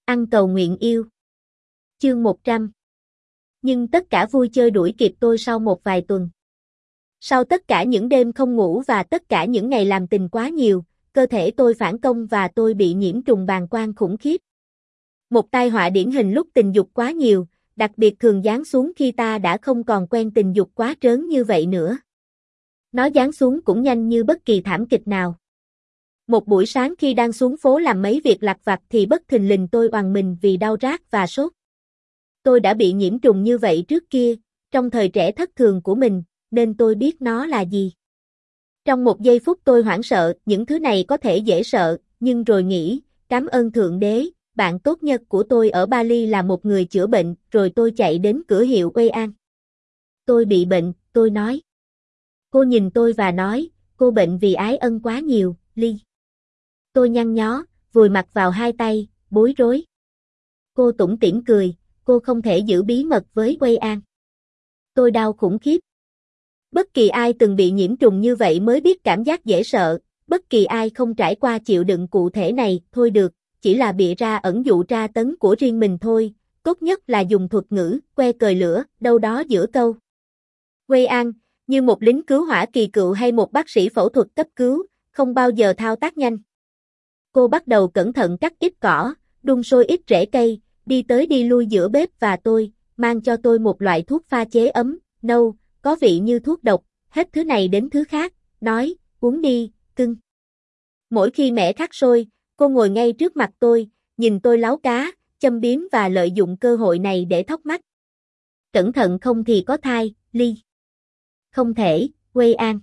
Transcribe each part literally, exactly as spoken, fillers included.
Ăn cầu nguyện yêu. Chương một trăm. Nhưng tất cả vui chơi đuổi kịp tôi sau một vài tuần. Sau tất cả những đêm không ngủ và tất cả những ngày làm tình quá nhiều, cơ thể tôi phản công và tôi bị nhiễm trùng bàng quang khủng khiếp. Một tai họa điển hình lúc tình dục quá nhiều, đặc biệt thường giáng xuống khi ta đã không còn quen tình dục quá trớn như vậy nữa. Nó giáng xuống cũng nhanh như bất kỳ thảm kịch nào. Một buổi sáng khi đang xuống phố làm mấy việc lặt vặt thì bất thình lình tôi oằn mình vì đau rát và sốt. Tôi đã bị nhiễm trùng như vậy trước kia, trong thời trẻ thất thường của mình, nên tôi biết nó là gì. Trong một giây phút tôi hoảng sợ, những thứ này có thể dễ sợ, nhưng rồi nghĩ, cảm ơn Thượng Đế, bạn tốt nhất của tôi ở Bali là một người chữa bệnh, rồi tôi chạy đến cửa hiệu Way An. Tôi bị bệnh, tôi nói. Cô nhìn tôi và nói, cô bệnh vì ái ân quá nhiều, Ly. Tôi nhăn nhó, vùi mặt vào hai tay, bối rối. Cô tủm tỉm cười, cô không thể giữ bí mật với Way An. Tôi đau khủng khiếp. Bất kỳ ai từng bị nhiễm trùng như vậy mới biết cảm giác dễ sợ, bất kỳ ai không trải qua chịu đựng cụ thể này, thôi được, chỉ là bịa ra ẩn dụ tra tấn của riêng mình thôi, tốt nhất là dùng thuật ngữ, que cời lửa, đâu đó giữa câu. Way An, như một lính cứu hỏa kỳ cựu hay một bác sĩ phẫu thuật cấp cứu, không bao giờ thao tác nhanh. Cô bắt đầu cẩn thận cắt ít cỏ, đun sôi ít rễ cây, đi tới đi lui giữa bếp và tôi, mang cho tôi một loại thuốc pha chế ấm, nâu, có vị như thuốc độc, hết thứ này đến thứ khác, nói, uống đi, cưng. Mỗi khi mẻ khát sôi, cô ngồi ngay trước mặt tôi, nhìn tôi láu cá, châm biếm và lợi dụng cơ hội này để thóc mắt. Cẩn thận không thì có thai, Ly. Không thể, Way An.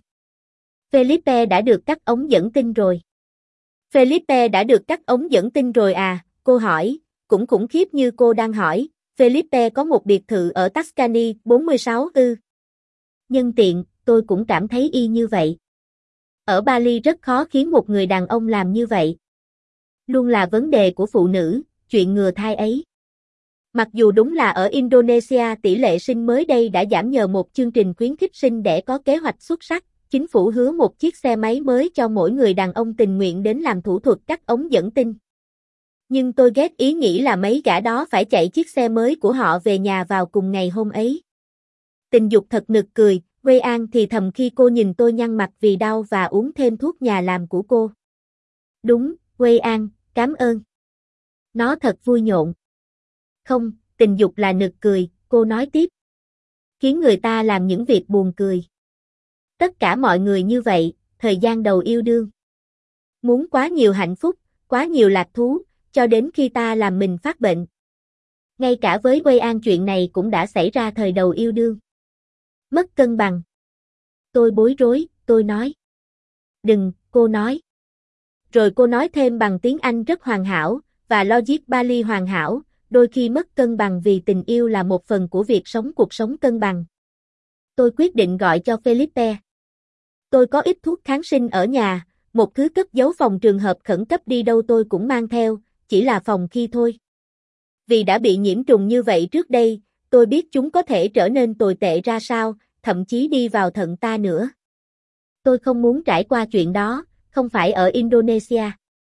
Felipe đã được cắt ống dẫn tinh rồi. Felipe đã được cắt ống dẫn tinh rồi à, cô hỏi, cũng khủng khiếp như cô đang hỏi, Felipe có một biệt thự ở Tuscany, bốn mươi sáu ư. Nhân tiện, tôi cũng cảm thấy y như vậy. Ở Bali rất khó khiến một người đàn ông làm như vậy. Luôn là vấn đề của phụ nữ, chuyện ngừa thai ấy. Mặc dù đúng là ở Indonesia tỷ lệ sinh mới đây đã giảm nhờ một chương trình khuyến khích sinh đẻ có kế hoạch xuất sắc, chính phủ hứa một chiếc xe máy mới cho mỗi người đàn ông tình nguyện đến làm thủ thuật cắt ống dẫn tinh. Nhưng tôi ghét ý nghĩ là mấy gã đó phải chạy chiếc xe mới của họ về nhà vào cùng ngày hôm ấy. Tình dục thật nực cười, Way An thì thầm khi cô nhìn tôi nhăn mặt vì đau và uống thêm thuốc nhà làm của cô. Đúng, Way An, cảm ơn. Nó thật vui nhộn. Không, tình dục là nực cười, cô nói tiếp. Khiến người ta làm những việc buồn cười. Tất cả mọi người như vậy, thời gian đầu yêu đương. Muốn quá nhiều hạnh phúc, quá nhiều lạc thú, cho đến khi ta làm mình phát bệnh. Ngay cả với Way An chuyện này cũng đã xảy ra thời đầu yêu đương. Mất cân bằng. Tôi bối rối, tôi nói. Đừng, cô nói. Rồi cô nói thêm bằng tiếng Anh rất hoàn hảo, và logic Bali hoàn hảo, đôi khi mất cân bằng vì tình yêu là một phần của việc sống cuộc sống cân bằng. Tôi quyết định gọi cho Felipe. Tôi có ít thuốc kháng sinh ở nhà, một thứ cất giấu phòng trường hợp khẩn cấp đi đâu tôi cũng mang theo, chỉ là phòng khi thôi. Vì đã bị nhiễm trùng như vậy trước đây, tôi biết chúng có thể trở nên tồi tệ ra sao, thậm chí đi vào thận ta nữa. Tôi không muốn trải qua chuyện đó, không phải ở Indonesia.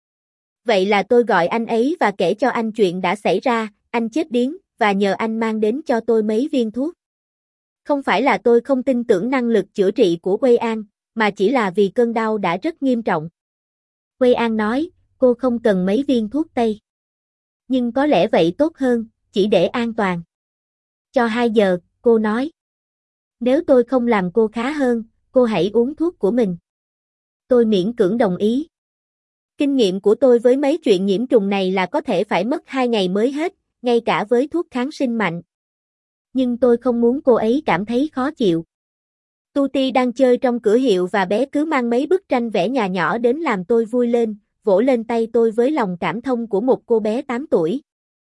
Vậy là tôi gọi anh ấy và kể cho anh chuyện đã xảy ra, anh chết điếng, và nhờ anh mang đến cho tôi mấy viên thuốc. Không phải là tôi không tin tưởng năng lực chữa trị của Way An, mà chỉ là vì cơn đau đã rất nghiêm trọng. Way An nói, cô không cần mấy viên thuốc tây. Nhưng có lẽ vậy tốt hơn, chỉ để an toàn. Cho hai giờ, cô nói. Nếu tôi không làm cô khá hơn, cô hãy uống thuốc của mình. Tôi miễn cưỡng đồng ý. Kinh nghiệm của tôi với mấy chuyện nhiễm trùng này là có thể phải mất hai ngày mới hết, ngay cả với thuốc kháng sinh mạnh. Nhưng tôi không muốn cô ấy cảm thấy khó chịu. Tuti đang chơi trong cửa hiệu và bé cứ mang mấy bức tranh vẽ nhà nhỏ đến làm tôi vui lên, vỗ lên tay tôi với lòng cảm thông của một cô bé tám tuổi.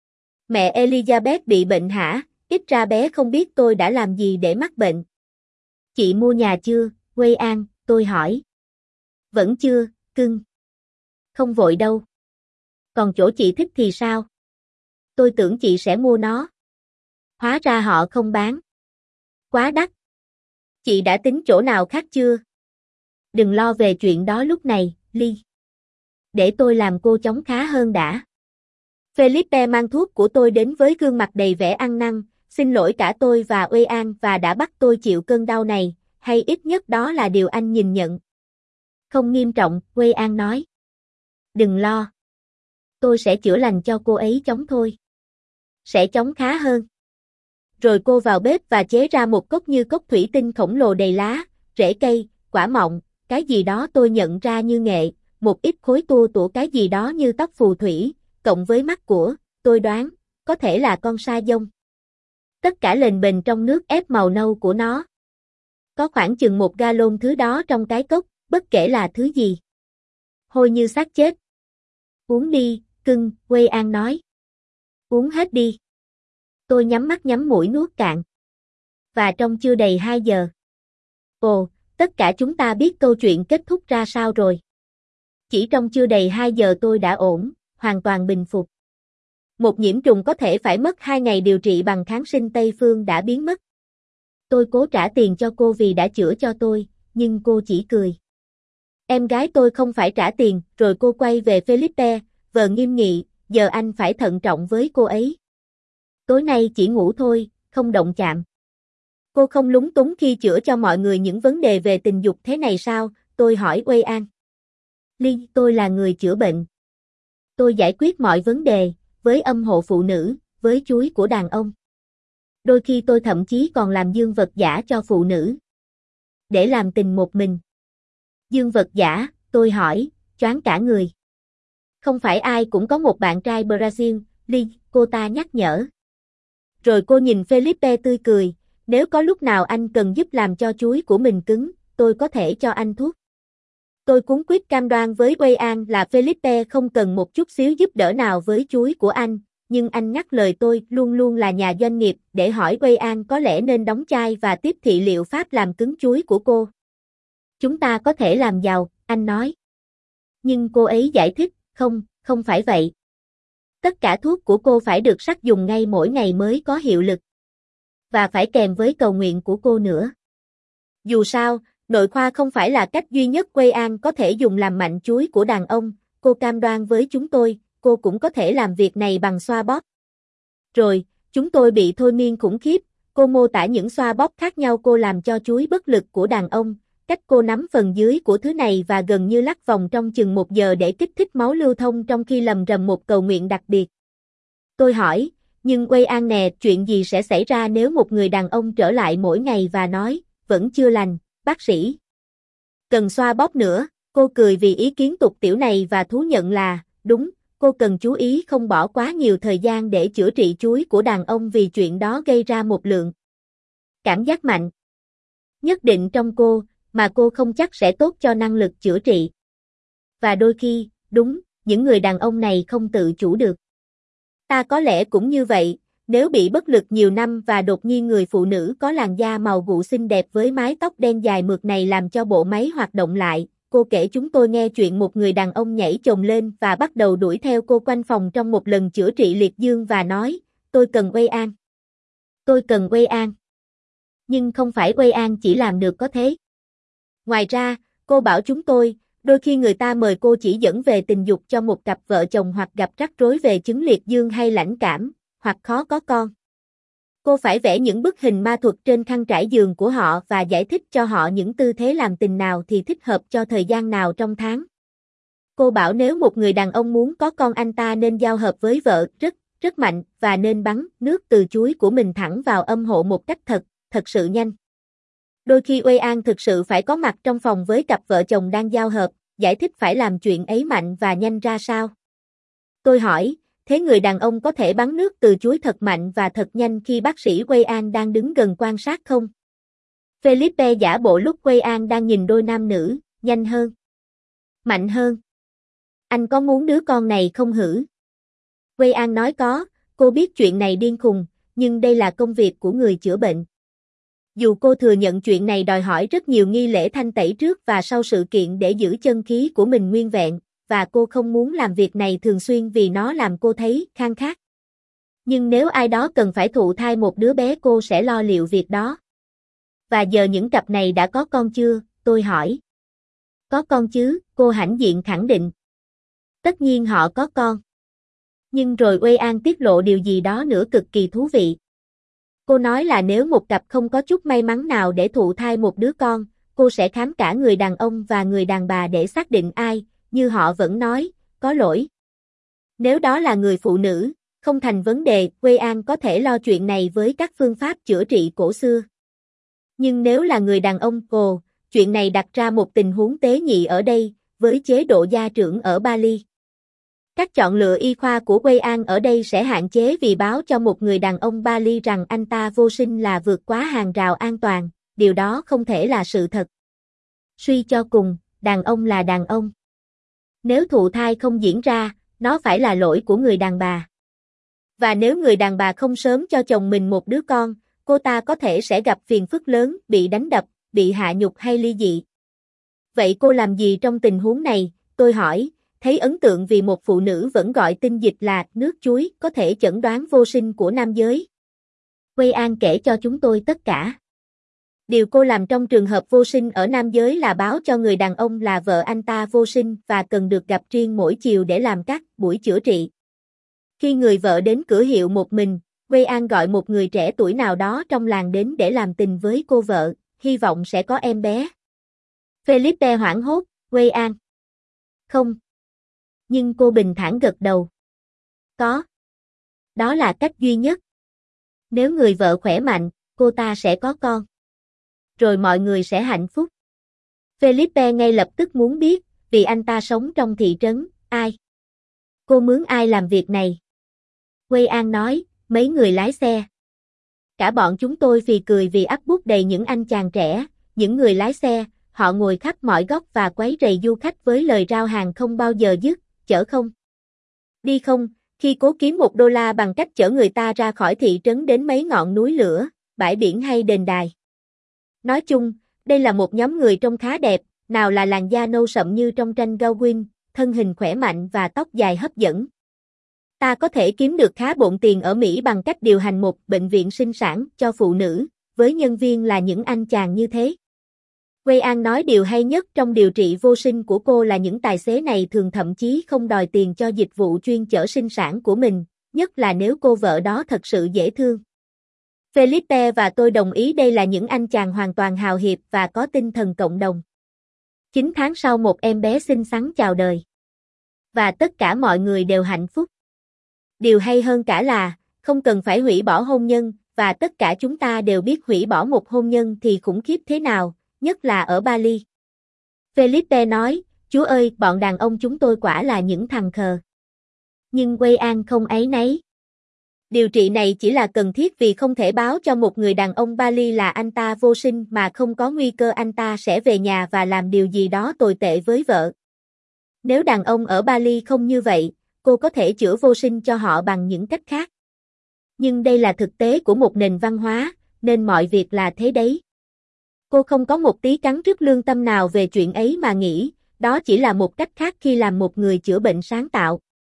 Mẹ Elizabeth bị bệnh hả? Ít ra bé không biết tôi đã làm gì để mắc bệnh. Chị mua nhà chưa, Way An, tôi hỏi. Vẫn chưa, cưng. Không vội đâu. Còn chỗ chị thích thì sao? Tôi tưởng chị sẽ mua nó. Hóa ra họ không bán. Quá đắt. Chị đã tính chỗ nào khác chưa? Đừng lo về chuyện đó lúc này, Ly. Để tôi làm cô chóng khá hơn đã. Felipe mang thuốc của tôi đến với gương mặt đầy vẻ ăn năn, xin lỗi cả tôi và Uy An và đã bắt tôi chịu cơn đau này, hay ít nhất đó là điều anh nhìn nhận. Không nghiêm trọng, Uy An nói. Đừng lo. Tôi sẽ chữa lành cho cô ấy chóng thôi. Sẽ chóng khá hơn. Rồi cô vào bếp và chế ra một cốc như cốc thủy tinh khổng lồ đầy lá, rễ cây, quả mọng, cái gì đó tôi nhận ra như nghệ, một ít khối tua tủa cái gì đó như tóc phù thủy, cộng với mắt của, tôi đoán, có thể là con sa dông. Tất cả lềnh bềnh trong nước ép màu nâu của nó. Có khoảng chừng một gallon thứ đó trong cái cốc, bất kể là thứ gì. Hôi như xác chết. Uống đi, cưng, Quê An nói. Uống hết đi. Tôi nhắm mắt nhắm mũi nuốt cạn. Và trong chưa đầy hai giờ. Ồ, tất cả chúng ta biết câu chuyện kết thúc ra sao rồi. Chỉ trong chưa đầy hai giờ tôi đã ổn, hoàn toàn bình phục. Một nhiễm trùng có thể phải mất hai ngày điều trị bằng kháng sinh Tây phương đã biến mất. Tôi cố trả tiền cho cô vì đã chữa cho tôi, nhưng cô chỉ cười. Em gái tôi không phải trả tiền, rồi cô quay về Felipe, vờ nghiêm nghị, giờ anh phải thận trọng với cô ấy. Tối nay chỉ ngủ thôi, không động chạm. Cô không lúng túng khi chữa cho mọi người những vấn đề về tình dục thế này sao, tôi hỏi Uy An. Ly, tôi là người chữa bệnh. Tôi giải quyết mọi vấn đề, với âm hộ phụ nữ, với chúi của đàn ông. Đôi khi tôi thậm chí còn làm dương vật giả cho phụ nữ. Để làm tình một mình. Dương vật giả, tôi hỏi, choáng cả người. Không phải ai cũng có một bạn trai Brazil, Ly, cô ta nhắc nhở. Rồi cô nhìn Felipe tươi cười, nếu có lúc nào anh cần giúp làm cho chúi của mình cứng, tôi có thể cho anh thuốc. Tôi cuống quýt cam đoan với Uy An là Felipe không cần một chút xíu giúp đỡ nào với chúi của anh, nhưng anh ngắt lời tôi luôn luôn là nhà doanh nghiệp để hỏi Uy An có lẽ nên đóng chai và tiếp thị liệu pháp làm cứng chúi của cô. Chúng ta có thể làm giàu, anh nói. Nhưng cô ấy giải thích, không, không phải vậy. Tất cả thuốc của cô phải được sắc dùng ngay mỗi ngày mới có hiệu lực. Và phải kèm với cầu nguyện của cô nữa. Dù sao, nội khoa không phải là cách duy nhất Uy An có thể dùng làm mạnh chúi của đàn ông, cô cam đoan với chúng tôi, cô cũng có thể làm việc này bằng xoa bóp. Rồi, chúng tôi bị thôi miên khủng khiếp, cô mô tả những xoa bóp khác nhau cô làm cho chúi bất lực của đàn ông, cách cô nắm phần dưới của thứ này và gần như lắc vòng trong chừng một giờ để kích thích máu lưu thông trong khi lầm rầm một cầu nguyện đặc biệt. Tôi hỏi, nhưng Uy An nè, chuyện gì sẽ xảy ra nếu một người đàn ông trở lại mỗi ngày và nói, vẫn chưa lành, bác sĩ. Cần xoa bóp nữa, cô cười vì ý kiến tục tiểu này và thú nhận là, đúng, cô cần chú ý không bỏ quá nhiều thời gian để chữa trị chúi của đàn ông vì chuyện đó gây ra một lượng cảm giác mạnh nhất định trong cô, mà cô không chắc sẽ tốt cho năng lực chữa trị. Và đôi khi, đúng, những người đàn ông này không tự chủ được. Ta có lẽ cũng như vậy, nếu bị bất lực nhiều năm và đột nhiên người phụ nữ có làn da màu gụ xinh đẹp với mái tóc đen dài mượt này làm cho bộ máy hoạt động lại. Cô kể chúng tôi nghe chuyện một người đàn ông nhảy chồm lên và bắt đầu đuổi theo cô quanh phòng trong một lần chữa trị liệt dương và nói, tôi cần Uy An. Tôi cần Uy An. Nhưng không phải Uy An chỉ làm được có thế. Ngoài ra, cô bảo chúng tôi, đôi khi người ta mời cô chỉ dẫn về tình dục cho một cặp vợ chồng hoặc gặp rắc rối về chứng liệt dương hay lãnh cảm, hoặc khó có con. Cô phải vẽ những bức hình ma thuật trên khăn trải giường của họ và giải thích cho họ những tư thế làm tình nào thì thích hợp cho thời gian nào trong tháng. Cô bảo nếu một người đàn ông muốn có con anh ta nên giao hợp với vợ rất, rất mạnh và nên bắn nước từ chúi của mình thẳng vào âm hộ một cách thật, thật sự nhanh. Đôi khi Uy An thực sự phải có mặt trong phòng với cặp vợ chồng đang giao hợp, giải thích phải làm chuyện ấy mạnh và nhanh ra sao. Tôi hỏi, thế người đàn ông có thể bắn nước từ chúi thật mạnh và thật nhanh khi bác sĩ Uy An đang đứng gần quan sát không? Felipe giả bộ lúc Uy An đang nhìn đôi nam nữ, nhanh hơn. Mạnh hơn. Anh có muốn đứa con này không hử? Uy An nói có, cô biết chuyện này điên khùng, nhưng đây là công việc của người chữa bệnh. Dù cô thừa nhận chuyện này đòi hỏi rất nhiều nghi lễ thanh tẩy trước và sau sự kiện để giữ chân khí của mình nguyên vẹn, và cô không muốn làm việc này thường xuyên vì nó làm cô thấy khang khát. Nhưng nếu ai đó cần phải thụ thai một đứa bé cô sẽ lo liệu việc đó. Và giờ những cặp này đã có con chưa, tôi hỏi. Có con chứ, cô hãnh diện khẳng định. Tất nhiên họ có con. Nhưng rồi Uê An tiết lộ điều gì đó nữa cực kỳ thú vị. Cô nói là nếu một cặp không có chút may mắn nào để thụ thai một đứa con, cô sẽ khám cả người đàn ông và người đàn bà để xác định ai, như họ vẫn nói, có lỗi. Nếu đó là người phụ nữ, không thành vấn đề, Uê An có thể lo chuyện này với các phương pháp chữa trị cổ xưa. Nhưng nếu là người đàn ông, ồ, chuyện này đặt ra một tình huống tế nhị ở đây, với chế độ gia trưởng ở Bali. Các chọn lựa y khoa của Uê An ở đây sẽ hạn chế vì báo cho một người đàn ông Bali rằng anh ta vô sinh là vượt quá hàng rào an toàn, điều đó không thể là sự thật. Suy cho cùng, đàn ông là đàn ông. Nếu thụ thai không diễn ra, nó phải là lỗi của người đàn bà. Và nếu người đàn bà không sớm cho chồng mình một đứa con, cô ta có thể sẽ gặp phiền phức lớn, bị đánh đập, bị hạ nhục hay ly dị. Vậy cô làm gì trong tình huống này? Tôi hỏi, thấy ấn tượng vì một phụ nữ vẫn gọi tinh dịch là nước chuối có thể chẩn đoán vô sinh của nam giới. Uê An kể cho chúng tôi tất cả. Điều cô làm trong trường hợp vô sinh ở nam giới là báo cho người đàn ông là vợ anh ta vô sinh và cần được gặp riêng mỗi chiều để làm các buổi chữa trị. Khi người vợ đến cửa hiệu một mình, Uê An gọi một người trẻ tuổi nào đó trong làng đến để làm tình với cô vợ, hy vọng sẽ có em bé. Felipe hoảng hốt, Uê An. Không. Nhưng cô bình thản gật đầu. Có. Đó là cách duy nhất. Nếu người vợ khỏe mạnh, cô ta sẽ có con. Rồi mọi người sẽ hạnh phúc. Felipe ngay lập tức muốn biết, vì anh ta sống trong thị trấn, ai? Cô mướn ai làm việc này? Uê An nói, mấy người lái xe. Cả bọn chúng tôi phì cười vì ắp bút đầy những anh chàng trẻ, những người lái xe, họ ngồi khắp mọi góc và quấy rầy du khách với lời rao hàng không bao giờ dứt, chở không? Đi không, khi cố kiếm một đô la bằng cách chở người ta ra khỏi thị trấn đến mấy ngọn núi lửa, bãi biển hay đền đài. Nói chung, đây là một nhóm người trông khá đẹp, nào là làn da nâu sậm như trong tranh Gauguin, thân hình khỏe mạnh và tóc dài hấp dẫn. Ta có thể kiếm được khá bộn tiền ở Mỹ bằng cách điều hành một bệnh viện sinh sản cho phụ nữ, với nhân viên là những anh chàng như thế. Uê An nói điều hay nhất trong điều trị vô sinh của cô là những tài xế này thường thậm chí không đòi tiền cho dịch vụ chuyên chở sinh sản của mình, nhất là nếu cô vợ đó thật sự dễ thương. Felipe và tôi đồng ý đây là những anh chàng hoàn toàn hào hiệp và có tinh thần cộng đồng. Chín tháng sau một em bé xinh xắn chào đời. Và tất cả mọi người đều hạnh phúc. Điều hay hơn cả là, không cần phải hủy bỏ hôn nhân, và tất cả chúng ta đều biết hủy bỏ một hôn nhân thì khủng khiếp thế nào, nhất là ở Bali. Felipe nói, Chúa ơi, bọn đàn ông chúng tôi quả là những thằng khờ. Nhưng Uê An không áy náy. Điều trị này chỉ là cần thiết vì không thể báo cho một người đàn ông Bali là anh ta vô sinh mà không có nguy cơ anh ta sẽ về nhà và làm điều gì đó tồi tệ với vợ. Nếu đàn ông ở Bali không như vậy, cô có thể chữa vô sinh cho họ bằng những cách khác. Nhưng đây là thực tế của một nền văn hóa, nên mọi việc là thế đấy. Cô không có một tí cắn rứt lương tâm nào về chuyện ấy mà nghĩ, đó chỉ là một cách khác khi làm một người chữa bệnh sáng tạo.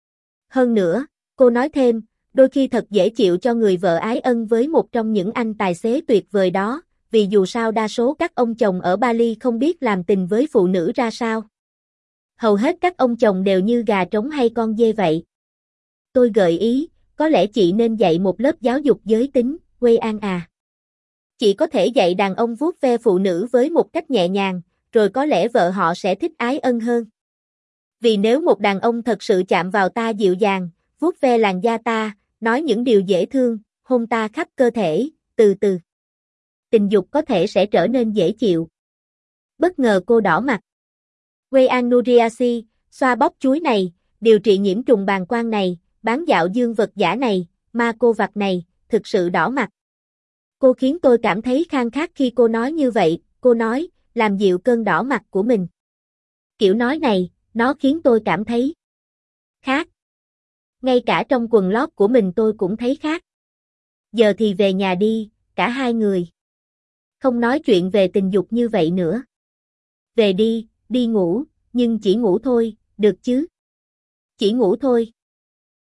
Hơn nữa, cô nói thêm, đôi khi thật dễ chịu cho người vợ ái ân với một trong những anh tài xế tuyệt vời đó, vì dù sao đa số các ông chồng ở Bali không biết làm tình với phụ nữ ra sao. Hầu hết các ông chồng đều như gà trống hay con dê vậy. Tôi gợi ý, có lẽ chị nên dạy một lớp giáo dục giới tính, Uê An à. Chị có thể dạy đàn ông vuốt ve phụ nữ với một cách nhẹ nhàng, rồi có lẽ vợ họ sẽ thích ái ân hơn. Vì nếu một đàn ông thật sự chạm vào ta dịu dàng, vuốt ve làn da ta, nói những điều dễ thương, hôn ta khắp cơ thể, từ từ. Tình dục có thể sẽ trở nên dễ chịu. Bất ngờ cô đỏ mặt. Uê An Nuriasi, xoa bóp chuối này, điều trị nhiễm trùng bàng quang này, bán dạo dương vật giả này, ma cô vặt này, thực sự đỏ mặt. Cô khiến tôi cảm thấy khang khát khi cô nói như vậy, cô nói, làm dịu cơn đỏ mặt của mình. Kiểu nói này, nó khiến tôi cảm thấy khát. Ngay cả trong quần lót của mình tôi cũng thấy khát. Giờ thì về nhà đi, cả hai người. Không nói chuyện về tình dục như vậy nữa. Về đi, đi ngủ, nhưng chỉ ngủ thôi, được chứ? Chỉ ngủ thôi.